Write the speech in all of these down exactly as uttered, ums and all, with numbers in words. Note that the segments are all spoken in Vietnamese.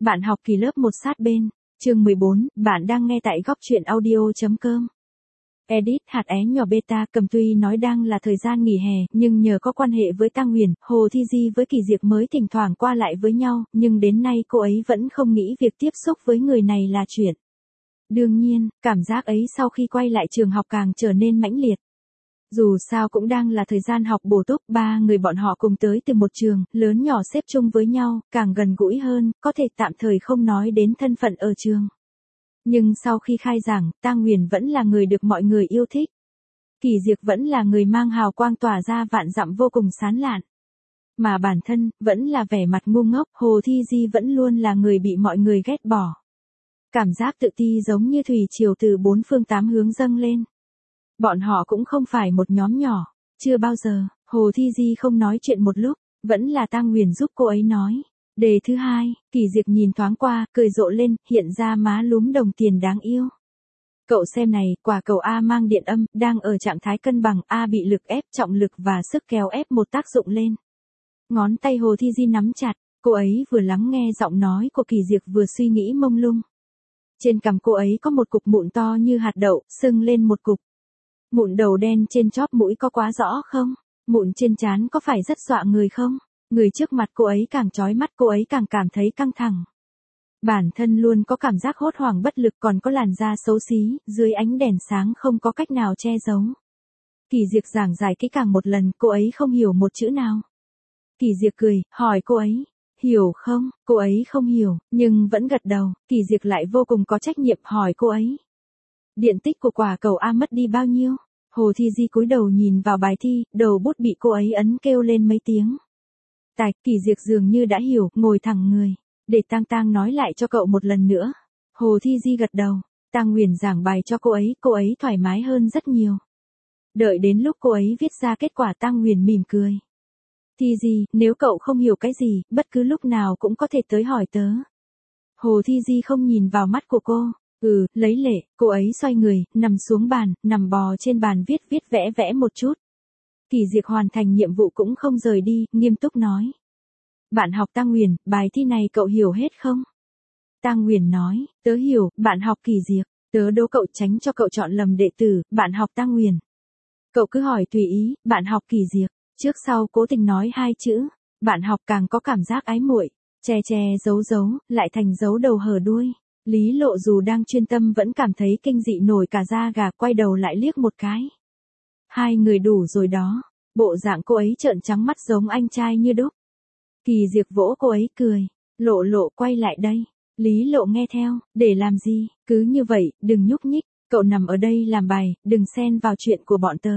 Bạn học kỳ lớp một sát bên, chương mười bốn, bạn đang nghe tại góc truyện audio.com. Edit hạt é nhỏ beta cầm tuy nói đang là thời gian nghỉ hè, nhưng nhờ có quan hệ với Tăng Huyền, Hồ Thi Di với Kỳ Diệp mới thỉnh thoảng qua lại với nhau, nhưng đến nay cô ấy vẫn không nghĩ việc tiếp xúc với người này là chuyện. Đương nhiên, cảm giác ấy sau khi quay lại trường học càng trở nên mãnh liệt. Dù sao cũng đang là thời gian học bổ túc, ba người bọn họ cùng tới từ một trường, lớn nhỏ xếp chung với nhau, càng gần gũi hơn, có thể tạm thời không nói đến thân phận ở trường. Nhưng sau khi khai giảng, Tăng Huyền vẫn là người được mọi người yêu thích. Kỳ Diệp vẫn là người mang hào quang tỏa ra vạn dặm vô cùng sáng lạn. Mà bản thân, vẫn là vẻ mặt ngu ngốc, Hồ Thi Di vẫn luôn là người bị mọi người ghét bỏ. Cảm giác tự ti giống như thủy triều từ bốn phương tám hướng dâng lên. Bọn họ cũng không phải một nhóm nhỏ, chưa bao giờ, Hồ Thi Di không nói chuyện một lúc, vẫn là Tăng Huyền giúp cô ấy nói. Đề thứ hai, Kỳ Diệp nhìn thoáng qua, cười rộ lên, hiện ra má lúm đồng tiền đáng yêu. Cậu xem này, quả cầu A mang điện âm, đang ở trạng thái cân bằng, A bị lực ép, trọng lực và sức kéo ép một tác dụng lên. Ngón tay Hồ Thi Di nắm chặt, cô ấy vừa lắng nghe giọng nói của Kỳ Diệp vừa suy nghĩ mông lung. Trên cằm cô ấy có một cục mụn to như hạt đậu, sưng lên một cục. Mụn đầu đen trên chóp mũi có quá rõ không? Mụn trên trán có phải rất dọa người không? Người trước mặt cô ấy càng chói mắt, cô ấy càng cảm thấy căng thẳng. Bản thân luôn có cảm giác hốt hoảng bất lực, còn có làn da xấu xí, dưới ánh đèn sáng không có cách nào che giấu. Kỳ Diệp giảng giải kỹ càng một lần, cô ấy không hiểu một chữ nào. Kỳ Diệp cười, hỏi cô ấy, hiểu không? Cô ấy không hiểu, nhưng vẫn gật đầu. Kỳ Diệp lại vô cùng có trách nhiệm hỏi cô ấy. Điện tích của quả cầu A mất đi bao nhiêu? Hồ Thi Di cúi đầu nhìn vào bài thi, đầu bút bị cô ấy ấn kêu lên mấy tiếng. Tài, Kỳ Diệp dường như đã hiểu, ngồi thẳng người. Để Tang Tang nói lại cho cậu một lần nữa. Hồ Thi Di gật đầu. Tăng Huyền giảng bài cho cô ấy, cô ấy thoải mái hơn rất nhiều. Đợi đến lúc cô ấy viết ra kết quả, Tăng Huyền mỉm cười. Thi Di, nếu cậu không hiểu cái gì, bất cứ lúc nào cũng có thể tới hỏi tớ. Hồ Thi Di không nhìn vào mắt của cô. Ừ, lấy lệ, cô ấy xoay người, nằm xuống bàn, nằm bò trên bàn viết viết vẽ vẽ một chút. Kỳ Diệp hoàn thành nhiệm vụ cũng không rời đi, nghiêm túc nói. Bạn học Tăng Huyền, bài thi này cậu hiểu hết không? Tăng Huyền nói, tớ hiểu. Bạn học Kỳ Diệp, tớ đố cậu tránh cho cậu chọn lầm đệ tử. Bạn học Tăng Huyền, cậu cứ hỏi tùy ý. Bạn học Kỳ Diệp, trước sau cố tình nói hai chữ. Bạn học càng có cảm giác ái muội, che che giấu giấu, lại thành giấu đầu hở đuôi. Lý Lộ dù đang chuyên tâm vẫn cảm thấy kinh dị nổi cả da gà, quay đầu lại liếc một cái. Hai người đủ rồi đó. Bộ dạng cô ấy trợn trắng mắt giống anh trai như đúc. Kỳ Diệp vỗ cô ấy cười. Lộ Lộ quay lại đây. Lý Lộ nghe theo. Để làm gì? Cứ như vậy, đừng nhúc nhích. Cậu nằm ở đây làm bài, đừng xen vào chuyện của bọn tớ.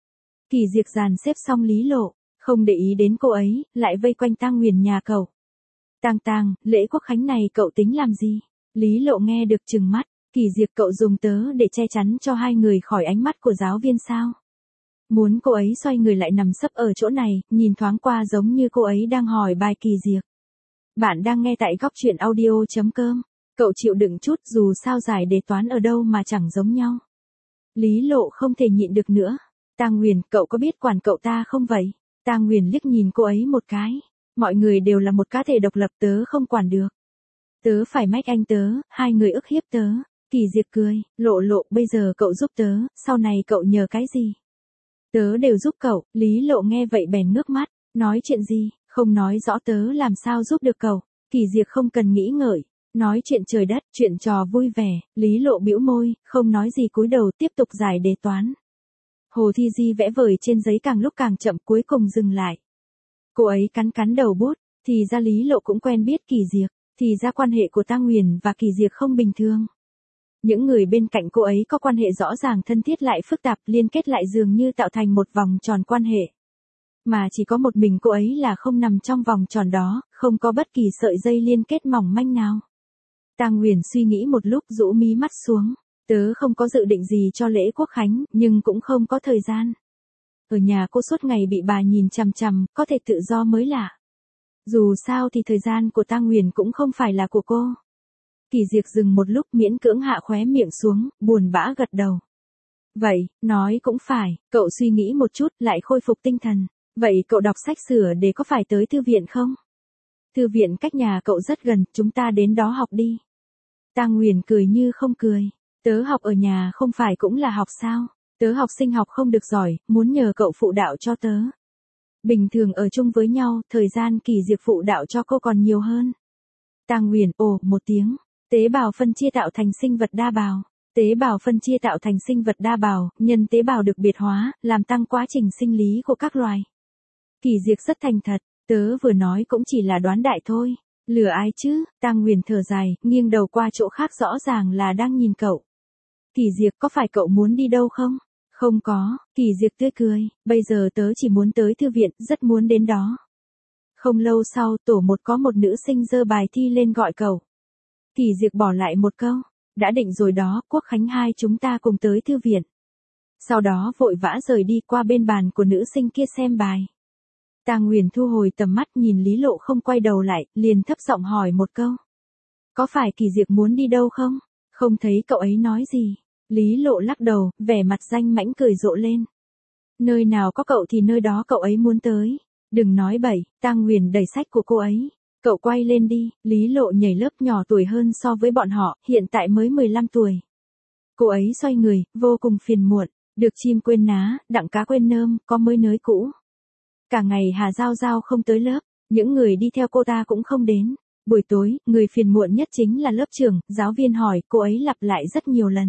Kỳ Diệp dàn xếp xong Lý Lộ, không để ý đến cô ấy, lại vây quanh Tăng Huyền nhà cậu. Tang Tang, lễ quốc khánh này cậu tính làm gì? Lý Lộ nghe được trừng mắt. Kỳ Diệp, cậu dùng tớ để che chắn cho hai người khỏi ánh mắt của giáo viên sao? Muốn cô ấy xoay người lại nằm sấp ở chỗ này, nhìn thoáng qua giống như cô ấy đang hỏi bài Kỳ Diệp. Bạn đang nghe tại góc truyện audio.com. Cậu chịu đựng chút, dù sao giải đề toán ở đâu mà chẳng giống nhau. Lý Lộ không thể nhịn được nữa. Tăng Huyền, cậu có biết quản cậu ta không vậy? Tăng Huyền liếc nhìn cô ấy một cái. Mọi người đều là một cá thể độc lập, tớ không quản được. Tớ phải mách anh tớ, hai người ức hiếp tớ. Kỳ Diệp cười, Lộ Lộ, bây giờ cậu giúp tớ, sau này cậu nhờ cái gì? Tớ đều giúp cậu. Lý Lộ nghe vậy bèn ngước mắt, nói chuyện gì, không nói rõ tớ làm sao giúp được cậu. Kỳ Diệp không cần nghĩ ngợi, nói chuyện trời đất, chuyện trò vui vẻ. Lý Lộ bĩu môi, không nói gì cúi đầu tiếp tục giải đề toán. Hồ Thi Di vẽ vời trên giấy càng lúc càng chậm, cuối cùng dừng lại. Cô ấy cắn cắn đầu bút, thì ra Lý Lộ cũng quen biết Kỳ Diệp, thì ra quan hệ của Tăng Huyền và Kỳ Diệp không bình thường. Những người bên cạnh cô ấy có quan hệ rõ ràng thân thiết lại phức tạp, liên kết lại dường như tạo thành một vòng tròn quan hệ. Mà chỉ có một mình cô ấy là không nằm trong vòng tròn đó, không có bất kỳ sợi dây liên kết mỏng manh nào. Tăng Huyền suy nghĩ một lúc, rũ mí mắt xuống. Tớ không có dự định gì cho lễ quốc khánh, nhưng cũng không có thời gian. Ở nhà cô suốt ngày bị bà nhìn chằm chằm, có thể tự do mới lạ. Dù sao thì thời gian của Tăng Huyền cũng không phải là của cô. Kỳ Diệp dừng một lúc, miễn cưỡng hạ khóe miệng xuống, buồn bã gật đầu. Vậy, nói cũng phải. Cậu suy nghĩ một chút, lại khôi phục tinh thần. Vậy cậu đọc sách sửa để có phải tới thư viện không? Thư viện cách nhà cậu rất gần, chúng ta đến đó học đi. Tang Nguyền cười như không cười. Tớ học ở nhà không phải cũng là học sao? Tớ học sinh học không được giỏi, muốn nhờ cậu phụ đạo cho tớ. Bình thường ở chung với nhau, thời gian Kỳ Diệp phụ đạo cho cô còn nhiều hơn. Tang Nguyền ồ một tiếng. Tế bào phân chia tạo thành sinh vật đa bào. Tế bào phân chia tạo thành sinh vật đa bào, nhân tế bào được biệt hóa, làm tăng quá trình sinh lý của các loài. Kỳ Diệp rất thành thật, tớ vừa nói cũng chỉ là đoán đại thôi. Lừa ai chứ? Tang Nguyền thở dài, nghiêng đầu qua chỗ khác rõ ràng là đang nhìn cậu. Kỳ Diệp có phải cậu muốn đi đâu không? Không có, Kỳ Diệp tươi cười, bây giờ tớ chỉ muốn tới thư viện, rất muốn đến đó. Không lâu sau, tổ một có một nữ sinh giơ bài thi lên gọi cậu. Kỳ Diệp bỏ lại một câu, đã định rồi đó, Quốc Khánh hai chúng ta cùng tới thư viện. Sau đó vội vã rời đi qua bên bàn của nữ sinh kia xem bài. Tang Nguyền thu hồi tầm mắt nhìn Lý Lộ không quay đầu lại, liền thấp giọng hỏi một câu. Có phải Kỳ Diệp muốn đi đâu không? Không thấy cậu ấy nói gì. Lý Lộ lắc đầu, vẻ mặt danh mãnh cười rộ lên. Nơi nào có cậu thì nơi đó cậu ấy muốn tới. Đừng nói bậy, Tang Nguyền đẩy sách của cô ấy. Cậu quay lên đi, Lý Lộ nhảy lớp nhỏ tuổi hơn so với bọn họ, hiện tại mới mười lăm tuổi. Cô ấy xoay người, vô cùng phiền muộn, được chim quên ná, đặng cá quên nơm, có mới nới cũ. Cả ngày Hà Giao Giao không tới lớp, những người đi theo cô ta cũng không đến. Buổi tối, người phiền muộn nhất chính là lớp trưởng, giáo viên hỏi, cô ấy lặp lại rất nhiều lần.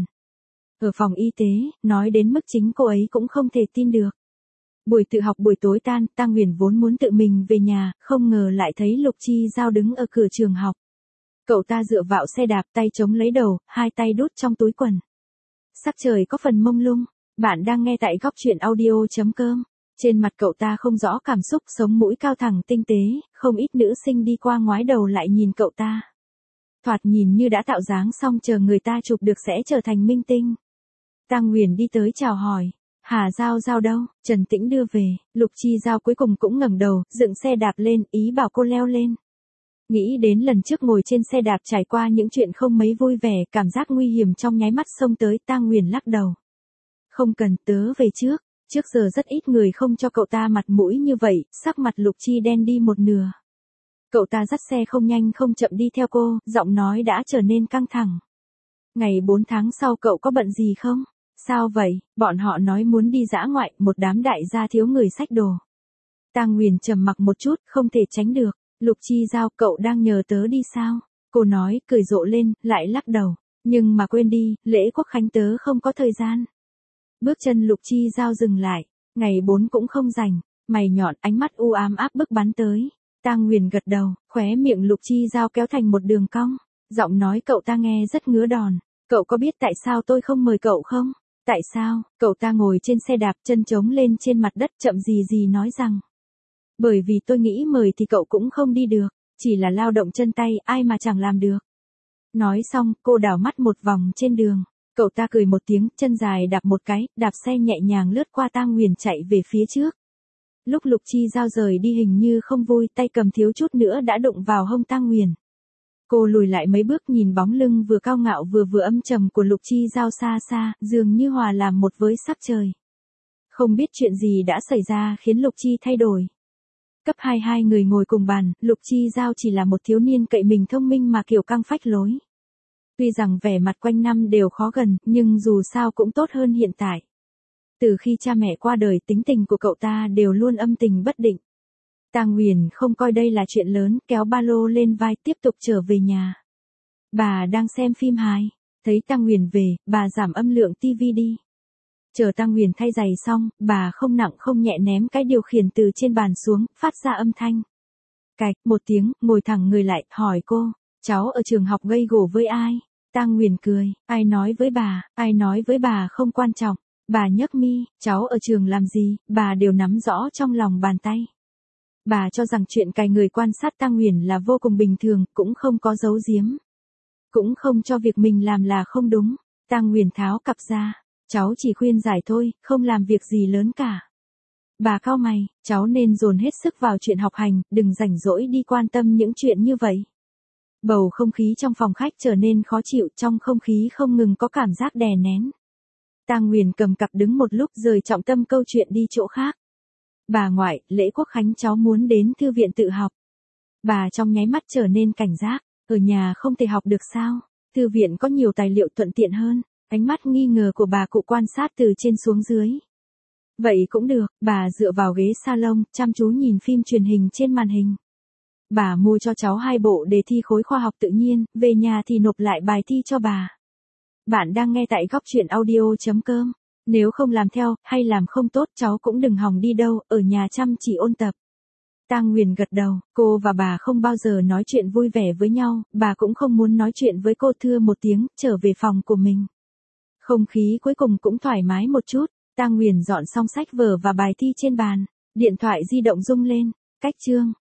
Ở phòng y tế, nói đến mức chính cô ấy cũng không thể tin được. Buổi tự học buổi tối tan, Tang Nguyền vốn muốn tự mình về nhà, không ngờ lại thấy Lục Chi Giao đứng ở cửa trường học. Cậu ta dựa vào xe đạp tay chống lấy đầu, hai tay đút trong túi quần. Sắc trời có phần mông lung, bạn đang nghe tại góc truyện audio chấm com. Trên mặt cậu ta không rõ cảm xúc, sống mũi cao thẳng tinh tế, không ít nữ sinh đi qua ngoái đầu lại nhìn cậu ta. Thoạt nhìn như đã tạo dáng xong chờ người ta chụp được sẽ trở thành minh tinh. Tang Nguyền đi tới chào hỏi. Hà Giao Giao đâu? Trần Tĩnh đưa về, Lục Chi Giao cuối cùng cũng ngẩng đầu, dựng xe đạp lên, ý bảo cô leo lên. Nghĩ đến lần trước ngồi trên xe đạp trải qua những chuyện không mấy vui vẻ, cảm giác nguy hiểm trong nháy mắt xông tới, Tang Nguyền lắc đầu. Không cần, tớ về trước. Trước giờ rất ít người không cho cậu ta mặt mũi như vậy, sắc mặt Lục Chi đen đi một nửa. Cậu ta dắt xe không nhanh không chậm đi theo cô, giọng nói đã trở nên căng thẳng. Ngày bốn tháng sau cậu có bận gì không? Sao vậy? Bọn họ nói muốn đi dã ngoại, một đám đại gia thiếu người xách đồ. Tang Nguyền trầm mặc một chút, không thể tránh được. Lục Chi Giao, cậu đang nhờ tớ đi sao? Cô nói, cười rộ lên, lại lắc đầu. Nhưng mà quên đi, lễ Quốc Khánh tớ không có thời gian. Bước chân Lục Chi Giao dừng lại, ngày bốn cũng không rảnh, mày nhọn, ánh mắt u ám áp bức bắn tới. Tang Nguyền gật đầu, khóe miệng Lục Chi Giao kéo thành một đường cong, giọng nói cậu ta nghe rất ngứa đòn. Cậu có biết tại sao tôi không mời cậu không? Tại sao? Cậu ta ngồi trên xe đạp chân trống lên trên mặt đất chậm gì gì nói rằng. Bởi vì tôi nghĩ mời thì cậu cũng không đi được, chỉ là lao động chân tay, ai mà chẳng làm được. Nói xong, cô đảo mắt một vòng trên đường. Cậu ta cười một tiếng, chân dài đạp một cái, đạp xe nhẹ nhàng lướt qua Tang Nguyền chạy về phía trước. Lúc Lục Chi Giao rời đi hình như không vui, tay cầm thiếu chút nữa đã đụng vào hông Tang Nguyền. Cô lùi lại mấy bước nhìn bóng lưng vừa cao ngạo vừa vừa âm trầm của Lục Chi Giao xa xa, dường như hòa làm một với sắc trời. Không biết chuyện gì đã xảy ra khiến Lục Chi thay đổi. Cấp hai hai người ngồi cùng bàn, Lục Chi Giao chỉ là một thiếu niên cậy mình thông minh mà kiểu căng phách lối. Tuy rằng vẻ mặt quanh năm đều khó gần, nhưng dù sao cũng tốt hơn hiện tại. Từ khi cha mẹ qua đời, tính tình của cậu ta đều luôn âm tình bất định. Tang Nguyền không coi đây là chuyện lớn, kéo ba lô lên vai tiếp tục trở về nhà. Bà đang xem phim hài, thấy Tang Nguyền về, bà giảm âm lượng tivi đi. Chờ Tang Nguyền thay giày xong, bà không nặng không nhẹ ném cái điều khiển từ trên bàn xuống, phát ra âm thanh. Cạch, một tiếng, ngồi thẳng người lại, hỏi cô, cháu ở trường học gây gổ với ai? Tang Nguyền cười, ai nói với bà, ai nói với bà không quan trọng. Bà nhấc mi, cháu ở trường làm gì, bà đều nắm rõ trong lòng bàn tay. Bà cho rằng chuyện cài người quan sát Tang Nguyền là vô cùng bình thường, cũng không có giấu giếm. Cũng không cho việc mình làm là không đúng. Tang Nguyền tháo cặp ra, cháu chỉ khuyên giải thôi, không làm việc gì lớn cả. Bà cau mày, cháu nên dồn hết sức vào chuyện học hành, đừng rảnh rỗi đi quan tâm những chuyện như vậy. Bầu không khí trong phòng khách trở nên khó chịu, trong không khí không ngừng có cảm giác đè nén. Tang Nguyền cầm cặp đứng một lúc rời trọng tâm câu chuyện đi chỗ khác. Bà ngoại, lễ Quốc Khánh cháu muốn đến thư viện tự học. Bà trong nháy mắt trở nên cảnh giác, ở nhà không thể học được sao? Thư viện có nhiều tài liệu thuận tiện hơn. Ánh mắt nghi ngờ của bà cụ quan sát từ trên xuống dưới. Vậy cũng được, bà dựa vào ghế salon, chăm chú nhìn phim truyền hình trên màn hình. Bà mua cho cháu hai bộ đề thi khối khoa học tự nhiên, về nhà thì nộp lại bài thi cho bà. Bạn đang nghe tại góc truyện audio chấm com. Nếu không làm theo, hay làm không tốt cháu cũng đừng hòng đi đâu, ở nhà chăm chỉ ôn tập. Tang Nguyền gật đầu, cô và bà không bao giờ nói chuyện vui vẻ với nhau, bà cũng không muốn nói chuyện với cô, thưa một tiếng, trở về phòng của mình. Không khí cuối cùng cũng thoải mái một chút, Tang Nguyền dọn xong sách vở và bài thi trên bàn, điện thoại di động rung lên, cách chương.